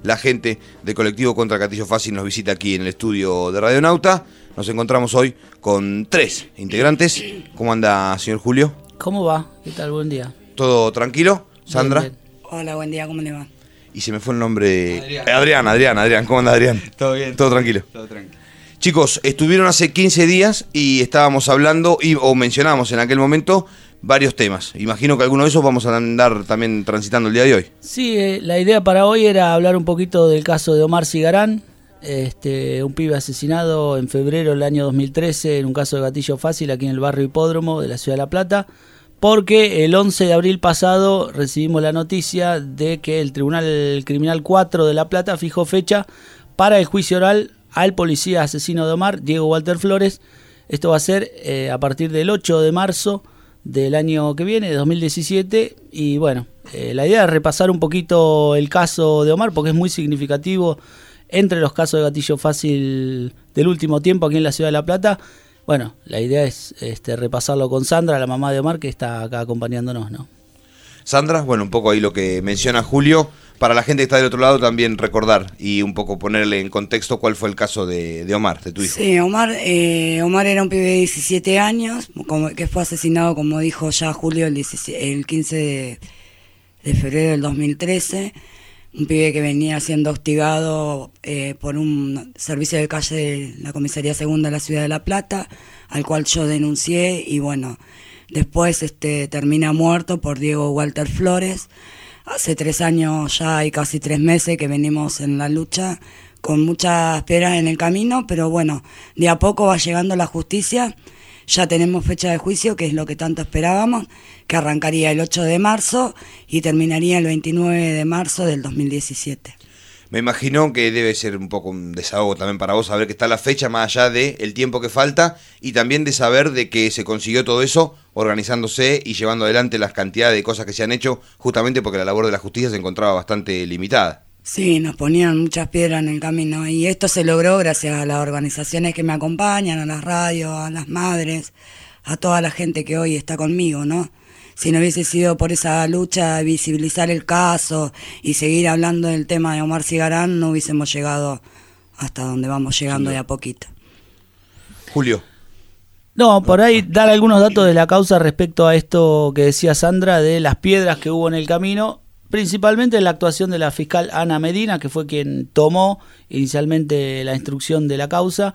la gente de Colectivo contra Gatillo Fácil nos visita aquí en el estudio de Radionauta. Nos encontramos hoy con 3 integrantes. ¿Cómo anda, señor Julio? ¿Cómo va? ¿Qué tal? Buen día. ¿Todo tranquilo? ¿Sandra? Bien, bien. Hola, buen día, ¿cómo le va? Y se me fue el nombre... Adrián. ¿Cómo anda, Adrián? Todo bien. ¿Todo tranquilo? Todo tranquilo. Chicos, estuvieron hace 15 días y estábamos hablando, o mencionamos en aquel momento, varios temas. Imagino que alguno de esos vamos a andar también transitando el día de hoy. Sí, la idea para hoy era hablar un poquito del caso de Omar Cigarán, un pibe asesinado en febrero del año 2013 en un caso de gatillo fácil aquí en el barrio Hipódromo de la ciudad de La Plata, porque el 11 de abril pasado recibimos la noticia de que el Tribunal Criminal 4 de La Plata fijó fecha para el juicio oral al policía asesino de Omar, Diego Walter Flores. Esto va a ser a partir del 8 de marzo del año que viene, de 2017, y bueno, la idea es repasar un poquito el caso de Omar porque es muy significativo entre los casos de gatillo fácil del último tiempo aquí en la ciudad de La Plata. Bueno, la idea es repasarlo con Sandra, la mamá de Omar, que está acá acompañándonos, ¿no? Sandra, bueno, un poco ahí lo que menciona Julio, para la gente que está del otro lado también recordar y un poco ponerle en contexto cuál fue el caso de Omar, de tu hijo. Sí, Omar era un pibe de 17 años, que fue asesinado, como dijo ya Julio, el 15 de febrero del 2013. Un pibe que venía siendo hostigado por un servicio de calle de la Comisaría Segunda de la Ciudad de La Plata, al cual yo denuncié y bueno, después termina muerto por Diego Walter Flores. Hace 3 años ya y casi 3 meses que venimos en la lucha con muchas peras en el camino, pero bueno, de a poco va llegando la justicia. Ya tenemos fecha de juicio, que es lo que tanto esperábamos, que arrancaría el 8 de marzo y terminaría el 29 de marzo del 2017. Me imagino que debe ser un poco un desahogo también para vos saber que está la fecha más allá del tiempo que falta y también de saber de que se consiguió todo eso organizándose y llevando adelante las cantidades de cosas que se han hecho justamente porque la labor de la justicia se encontraba bastante limitada. Sí, nos ponían muchas piedras en el camino y esto se logró gracias a las organizaciones que me acompañan, a las radios, a las madres, a toda la gente que hoy está conmigo, ¿no? Si no hubiese sido por esa lucha de visibilizar el caso y seguir hablando del tema de Omar Cigarán, no hubiésemos llegado hasta donde vamos llegando de a poquito. Julio. No, por ahí dar algunos datos de la causa respecto a esto que decía Sandra, de las piedras que hubo en el camino. Principalmente la actuación de la fiscal Ana Medina, que fue quien tomó inicialmente la instrucción de la causa.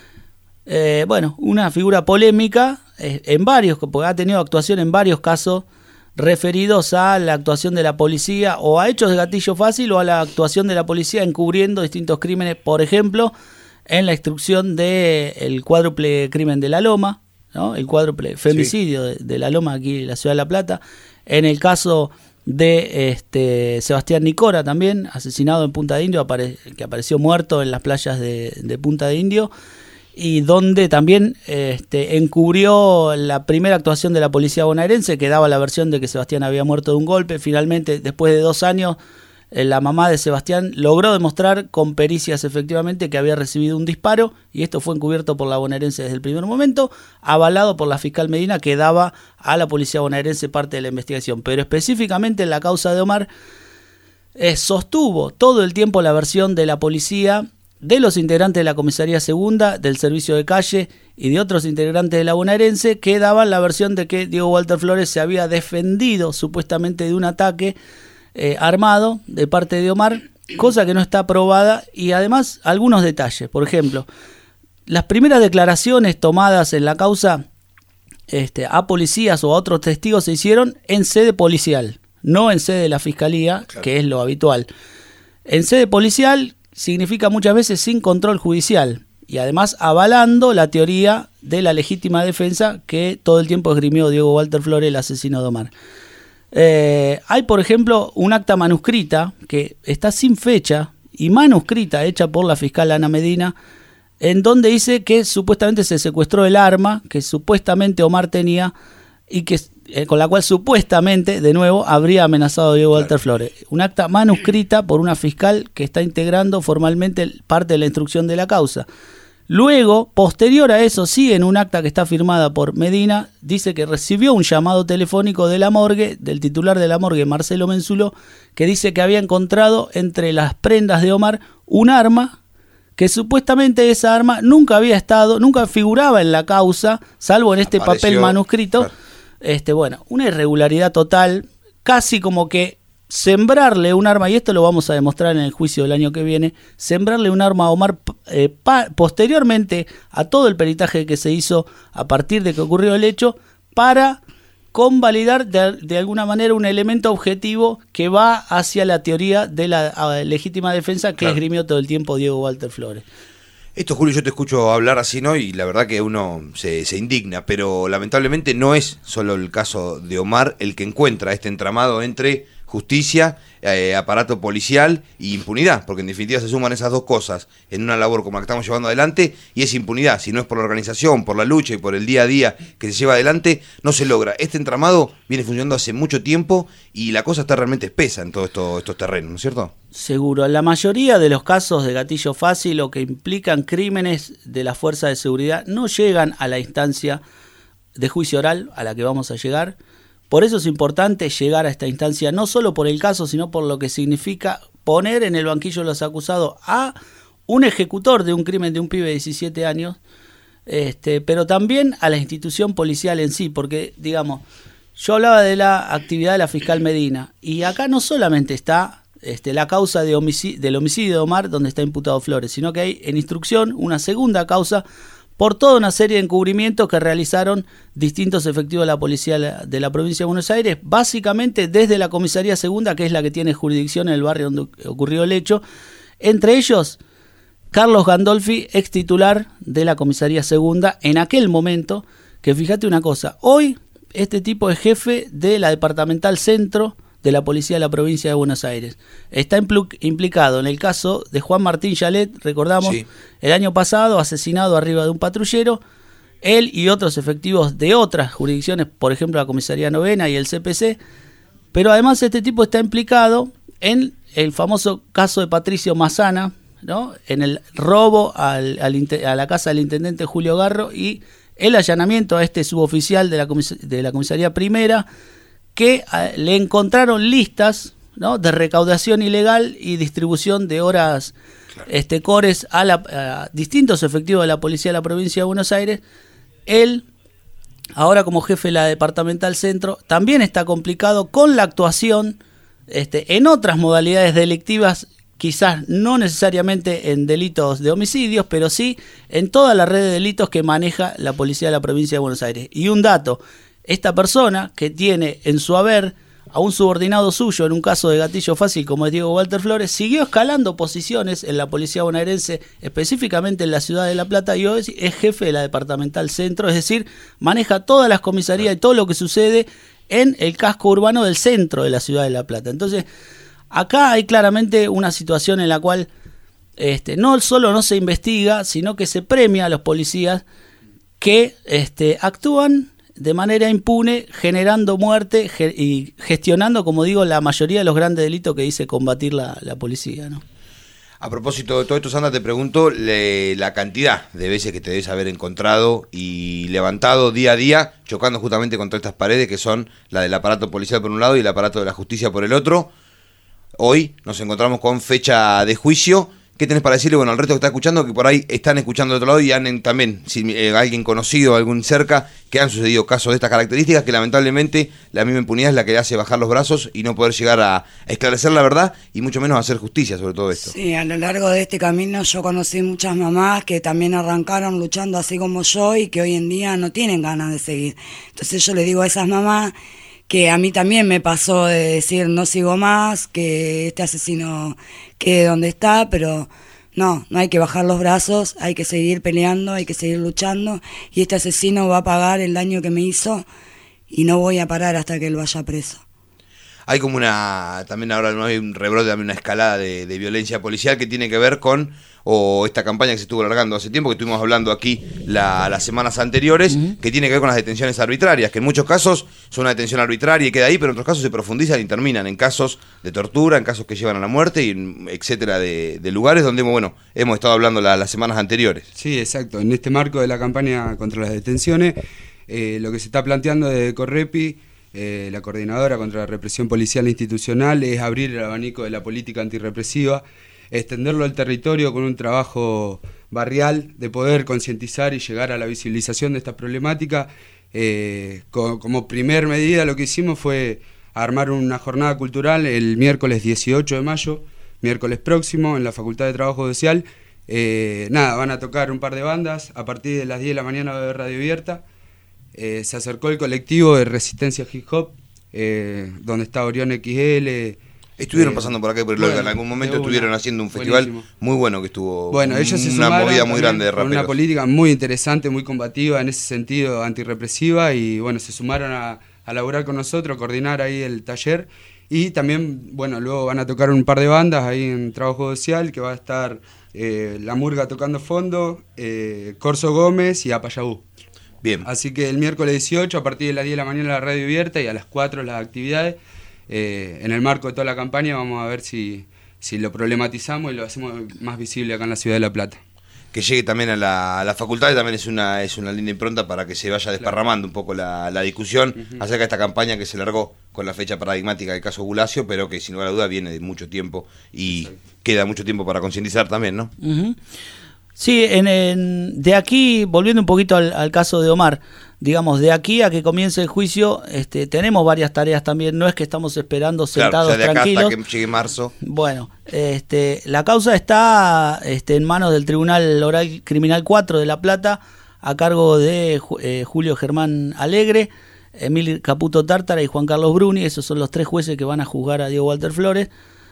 Una figura polémica en varios, porque ha tenido actuación en varios casos referidos a la actuación de la policía o a hechos de gatillo fácil o a la actuación de la policía encubriendo distintos crímenes, por ejemplo, en la instrucción del cuádruple crimen de La Loma, ¿no? El cuádruple femicidio de La Loma aquí en la ciudad de La Plata. En el caso de Sebastián Nicora también, asesinado en Punta de Indio, que apareció muerto en las playas de Punta de Indio, y donde también encubrió la primera actuación de la policía bonaerense, que daba la versión de que Sebastián había muerto de un golpe. Finalmente, después de 2 años, la mamá de Sebastián logró demostrar con pericias efectivamente que había recibido un disparo, y esto fue encubierto por la bonaerense desde el primer momento, avalado por la fiscal Medina, que daba a la policía bonaerense parte de la investigación. Pero específicamente en la causa de Omar, sostuvo todo el tiempo la versión de la policía, de los integrantes de la Comisaría Segunda, del Servicio de Calle y de otros integrantes de la bonaerense, que daban la versión de que Diego Walter Flores se había defendido supuestamente de un ataque armado de parte de Omar, cosa que no está probada. Y además algunos detalles, por ejemplo, las primeras declaraciones tomadas en la causa a policías o a otros testigos se hicieron en sede policial, no en sede de la fiscalía, claro, que es lo habitual. En sede policial significa muchas veces sin control judicial y además avalando la teoría de la legítima defensa que todo el tiempo esgrimió Diego Walter Flores, el asesino de Omar. Hay, por ejemplo, un acta manuscrita que está sin fecha y manuscrita, hecha por la fiscal Ana Medina, en donde dice que supuestamente se secuestró el arma que supuestamente Omar tenía y que con la cual supuestamente, de nuevo, habría amenazado a Diego Walter Flores. Un acta manuscrita por una fiscal que está integrando formalmente parte de la instrucción de la causa. Luego, posterior a eso, sí, en un acta que está firmada por Medina, dice que recibió un llamado telefónico de la morgue, del titular de la morgue, Marcelo Menzulo, que dice que había encontrado entre las prendas de Omar un arma, que supuestamente esa arma nunca figuraba en la causa, salvo en este papel manuscrito. Claro. Bueno, una irregularidad total, casi como que sembrarle un arma, y esto lo vamos a demostrar en el juicio del año que viene, sembrarle un arma a Omar posteriormente a todo el peritaje que se hizo a partir de que ocurrió el hecho, para convalidar de alguna manera un elemento objetivo que va hacia la teoría de la legítima defensa que esgrimió todo el tiempo Diego Walter Flores. Esto, Julio, yo te escucho hablar así, ¿no? Y la verdad que uno se indigna, pero lamentablemente no es solo el caso de Omar el que encuentra este entramado entre justicia, aparato policial e impunidad, porque en definitiva se suman esas dos cosas en una labor como la que estamos llevando adelante, y es impunidad. Si no es por la organización, por la lucha y por el día a día que se lleva adelante, no se logra. Este entramado viene funcionando hace mucho tiempo y la cosa está realmente espesa en todos estos terrenos, ¿no es cierto? Seguro. La mayoría de los casos de gatillo fácil o que implican crímenes de la fuerza de seguridad no llegan a la instancia de juicio oral a la que vamos a llegar. Por eso es importante llegar a esta instancia, no solo por el caso, sino por lo que significa poner en el banquillo de los acusados a un ejecutor de un crimen de un pibe de 17 años, pero también a la institución policial en sí, porque, digamos, yo hablaba de la actividad de la fiscal Medina, y acá no solamente está la causa del homicidio de Omar, donde está imputado Flores, sino que hay en instrucción una segunda causa por toda una serie de encubrimientos que realizaron distintos efectivos de la policía de la provincia de Buenos Aires, básicamente desde la comisaría segunda, que es la que tiene jurisdicción en el barrio donde ocurrió el hecho, entre ellos Carlos Gandolfi, ex titular de la comisaría segunda en aquel momento, que fíjate una cosa, hoy este tipo es jefe de la departamental centro de la policía de la provincia de Buenos Aires. Está implicado en el caso de Juan Martín Yalet, recordamos, sí, el año pasado, asesinado arriba de un patrullero, él y otros efectivos de otras jurisdicciones, por ejemplo la comisaría novena y el CPC, pero además este tipo está implicado en el famoso caso de Patricio Massana, ¿no? En el robo a la casa del intendente Julio Garro y el allanamiento a este suboficial de la comisaría primera, que le encontraron listas, ¿no?, de recaudación ilegal y distribución de horas cores a distintos efectivos de la policía de la provincia de Buenos Aires. Él, ahora como jefe de la departamental centro, también está complicado con la actuación en otras modalidades delictivas, quizás no necesariamente en delitos de homicidios, pero sí en toda la red de delitos que maneja la policía de la provincia de Buenos Aires. Y un dato: esta persona, que tiene en su haber a un subordinado suyo en un caso de gatillo fácil como es Diego Walter Flores, siguió escalando posiciones en la policía bonaerense, específicamente en la ciudad de La Plata, y hoy es jefe de la departamental centro, es decir, maneja todas las comisarías y todo lo que sucede en el casco urbano del centro de la ciudad de La Plata. Entonces, acá hay claramente una situación en la cual no solo no se investiga, sino que se premia a los policías que actúan de manera impune, generando muerte y gestionando, como digo, la mayoría de los grandes delitos que dice combatir la policía, ¿no? A propósito de todo esto, Sandra, te pregunto la cantidad de veces que te debes haber encontrado y levantado día a día, chocando justamente contra estas paredes que son la del aparato policial por un lado y el aparato de la justicia por el otro. Hoy nos encontramos con fecha de juicio. ¿Qué tenés para decirle, bueno, al resto que está escuchando, que por ahí están escuchando de otro lado y han también, si alguien conocido, algún cerca, que han sucedido casos de estas características, que lamentablemente la misma impunidad es la que le hace bajar los brazos y no poder llegar a esclarecer la verdad y mucho menos a hacer justicia sobre todo esto? Sí, a lo largo de este camino yo conocí muchas mamás que también arrancaron luchando así como yo y que hoy en día no tienen ganas de seguir. Entonces yo le digo a esas mamás que a mí también me pasó de decir no sigo más, que este asesino quede donde está, pero no hay que bajar los brazos, hay que seguir peleando, hay que seguir luchando, y este asesino va a pagar el daño que me hizo y no voy a parar hasta que él vaya preso. hay como también ahora no hay un rebrote, también una escalada de violencia policial que tiene que ver con, o esta campaña que se estuvo alargando hace tiempo, que estuvimos hablando aquí las semanas anteriores, que tiene que ver con las detenciones arbitrarias, que en muchos casos son una detención arbitraria y queda ahí, pero en otros casos se profundizan y terminan en casos de tortura, en casos que llevan a la muerte, y etcétera, de lugares donde, bueno, hemos estado hablando las semanas anteriores. Sí, exacto. En este marco de la campaña contra las detenciones, lo que se está planteando desde Correpi, la coordinadora contra la represión policial institucional, es abrir el abanico de la política antirrepresiva, extenderlo al territorio con un trabajo barrial de poder concientizar y llegar a la visibilización de esta problemática. Como primer medida lo que hicimos fue armar una jornada cultural el miércoles 18 de mayo, miércoles próximo, en la Facultad de Trabajo Social. Van a tocar un par de bandas, a partir de las 10 de la mañana va a haber radio abierta. Se acercó el colectivo de Resistencia Hip Hop, donde está Orión XL. Estuvieron pasando por acá y por el Olga, en algún momento estuvieron haciendo un festival muy bueno que estuvo. Bueno, ellos se una movida muy grande de raperos. Una política muy interesante, muy combativa en ese sentido, antirrepresiva, y bueno, se sumaron a laburar con nosotros, a coordinar ahí el taller, y también, bueno, luego van a tocar un par de bandas ahí en Trabajo Social, que va a estar La Murga tocando fondo, Corso Gómez y Apayabú. Bien. Así que el miércoles 18, a partir de las 10 de la mañana la radio abierta y a las 4 las actividades. En el marco de toda la campaña vamos a ver si lo problematizamos y lo hacemos más visible acá en la ciudad de La Plata. Que llegue también a la facultad, y también es una linda impronta para que se vaya desparramando un poco la discusión acerca de esta campaña que se largó con la fecha paradigmática del caso Bulacio, pero que sin lugar a duda viene de mucho tiempo y queda mucho tiempo para concientizar también, ¿no? Sí, de aquí, volviendo un poquito al caso de Omar, digamos, de aquí a que comience el juicio, tenemos varias tareas también, no es que estamos esperando sentados, claro, ya de tranquilos. acá hasta que llegue marzo. Bueno, la causa está en manos del Tribunal Oral Criminal 4 de La Plata, a cargo de Julio Germán Alegre, Emil Caputo Tártara y Juan Carlos Bruni. Esos son los 3 jueces que van a juzgar a Diego Walter Flores.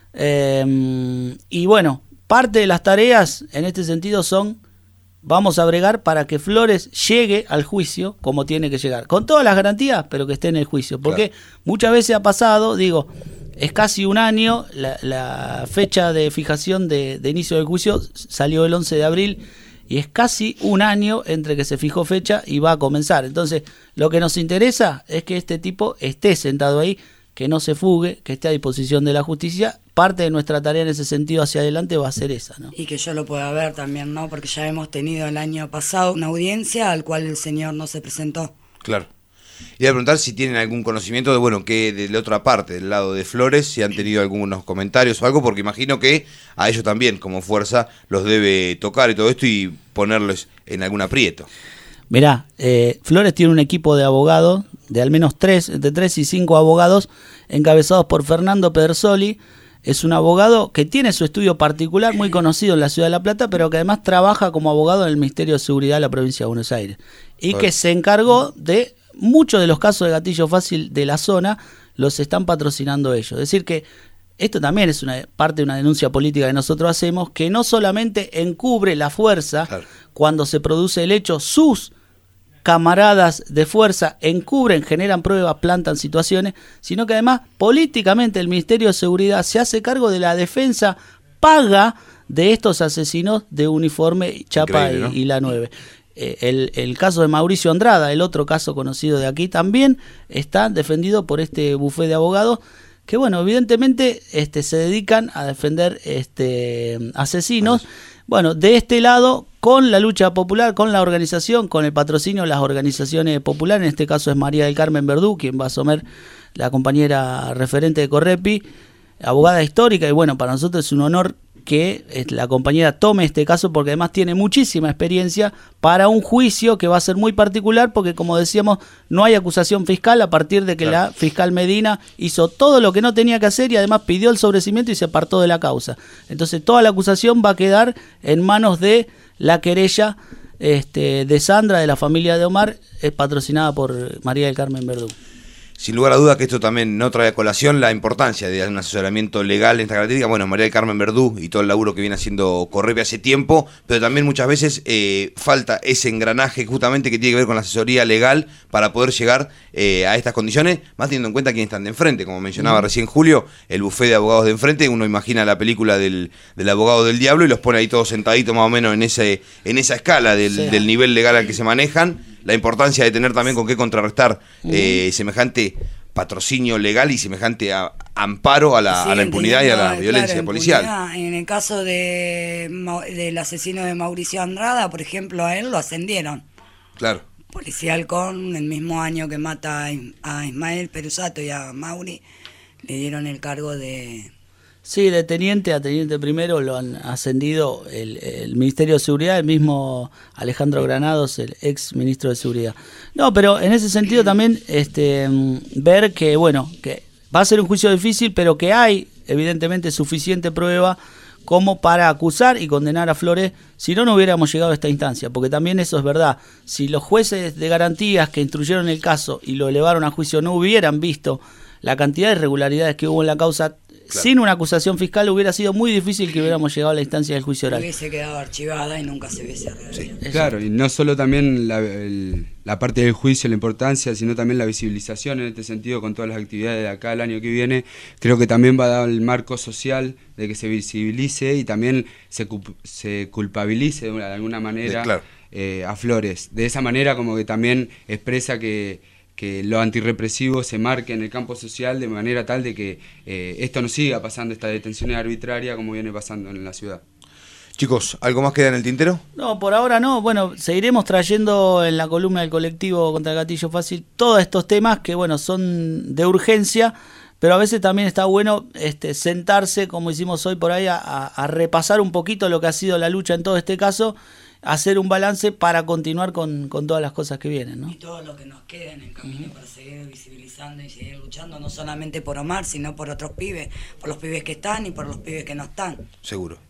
Y bueno, parte de las tareas en este sentido vamos a bregar para que Flores llegue al juicio como tiene que llegar, con todas las garantías, pero que esté en el juicio, porque muchas veces ha pasado, es casi un año, la fecha de fijación de inicio del juicio salió el 11 de abril, y es casi un año entre que se fijó fecha y va a comenzar. Entonces, lo que nos interesa es que este tipo esté sentado ahí, que no se fugue, que esté a disposición de la justicia. Parte de nuestra tarea en ese sentido hacia adelante va a ser esa, ¿no? Y que yo lo pueda ver también, ¿no? Porque ya hemos tenido el año pasado una audiencia al cual el señor no se presentó. Claro. Y a preguntar si tienen algún conocimiento que de la otra parte, del lado de Flores, si han tenido algunos comentarios o algo, porque imagino que a ellos también, como fuerza, los debe tocar y todo esto y ponerles en algún aprieto. Mirá, Flores tiene un equipo de abogados, de al menos entre 3 y 5 abogados, encabezados por Fernando Pedersoli. Es un abogado que tiene su estudio particular, muy conocido en la ciudad de La Plata, pero que además trabaja como abogado en el Ministerio de Seguridad de la provincia de Buenos Aires. Y que se encargó de muchos de los casos de gatillo fácil de la zona, los están patrocinando ellos. Es decir que esto también es una parte de una denuncia política que nosotros hacemos, que no solamente encubre la fuerza cuando se produce el hecho, sus camaradas de fuerza encubren, generan pruebas, plantan situaciones, sino que además políticamente el Ministerio de Seguridad se hace cargo de la defensa paga de estos asesinos de uniforme chapa y la 9. El caso de Mauricio Andrada, el otro caso conocido de aquí, también está defendido por este bufé de abogados que, bueno, evidentemente se dedican a defender asesinos. Bueno, de este lado, con la lucha popular, con la organización, con el patrocinio de las organizaciones populares, en este caso es María del Carmen Verdú, quien va a asumir, la compañera referente de Correpi, abogada histórica, y bueno, para nosotros es un honor que la compañera tome este caso, porque además tiene muchísima experiencia para un juicio que va a ser muy particular, porque como decíamos, no hay acusación fiscal a partir de que la fiscal Medina hizo todo lo que no tenía que hacer y además pidió el sobreseimiento y se apartó de la causa. Entonces toda la acusación va a quedar en manos de la querella de Sandra, de la familia de Omar, patrocinada por María del Carmen Verdú. Sin lugar a duda que esto también no trae a colación la importancia de un asesoramiento legal en esta característica. Bueno, María del Carmen Verdú y todo el laburo que viene haciendo Correpi hace tiempo, pero también muchas veces falta ese engranaje justamente que tiene que ver con la asesoría legal para poder llegar a estas condiciones, más teniendo en cuenta quiénes están de enfrente. Como mencionaba recién Julio, el bufé de abogados de enfrente, uno imagina la película del abogado del diablo y los pone ahí todos sentaditos más o menos en esa escala del nivel legal al que se manejan. La importancia de tener también con qué contrarrestar semejante patrocinio legal y semejante amparo a la impunidad y a la violencia policial. En el caso del asesino de Mauricio Andrada, por ejemplo, a él lo ascendieron. Claro. Policial con el mismo año que mata a Ismael Perusato y a Mauri, le dieron el cargo de... Sí, de teniente a teniente primero lo han ascendido el Ministerio de Seguridad, el mismo Alejandro Granados, el ex ministro de Seguridad. No, pero en ese sentido también ver que, bueno, que va a ser un juicio difícil, pero que hay evidentemente suficiente prueba como para acusar y condenar a Flores, si no, no hubiéramos llegado a esta instancia, porque también eso es verdad. Si los jueces de garantías que instruyeron el caso y lo elevaron a juicio no hubieran visto la cantidad de irregularidades que hubo en la causa, claro, sin una acusación fiscal hubiera sido muy difícil que hubiéramos llegado a la instancia del juicio oral. Hubiese quedado archivada y nunca se hubiese realizado. Sí. Claro, y no solo también la parte del juicio, la importancia, sino también la visibilización en este sentido con todas las actividades de acá el año que viene. Creo que también va a dar el marco social de que se visibilice y también se culpabilice de alguna manera claro, a Flores. De esa manera como que también expresa que lo antirrepresivo se marque en el campo social de manera tal de que esto no siga pasando, esta detención arbitraria como viene pasando en la ciudad. Chicos, ¿algo más queda en el tintero? No, por ahora no. Bueno, seguiremos trayendo en la columna del colectivo contra el gatillo fácil todos estos temas que, bueno, son de urgencia, pero a veces también está bueno sentarse, como hicimos hoy por ahí, a repasar un poquito lo que ha sido la lucha en todo este caso, hacer un balance para continuar con todas las cosas que vienen, ¿no? Y todo lo que nos quede en el camino para seguir visibilizando y seguir luchando, no solamente por Omar, sino por otros pibes, por los pibes que están y por los pibes que no están. Seguro.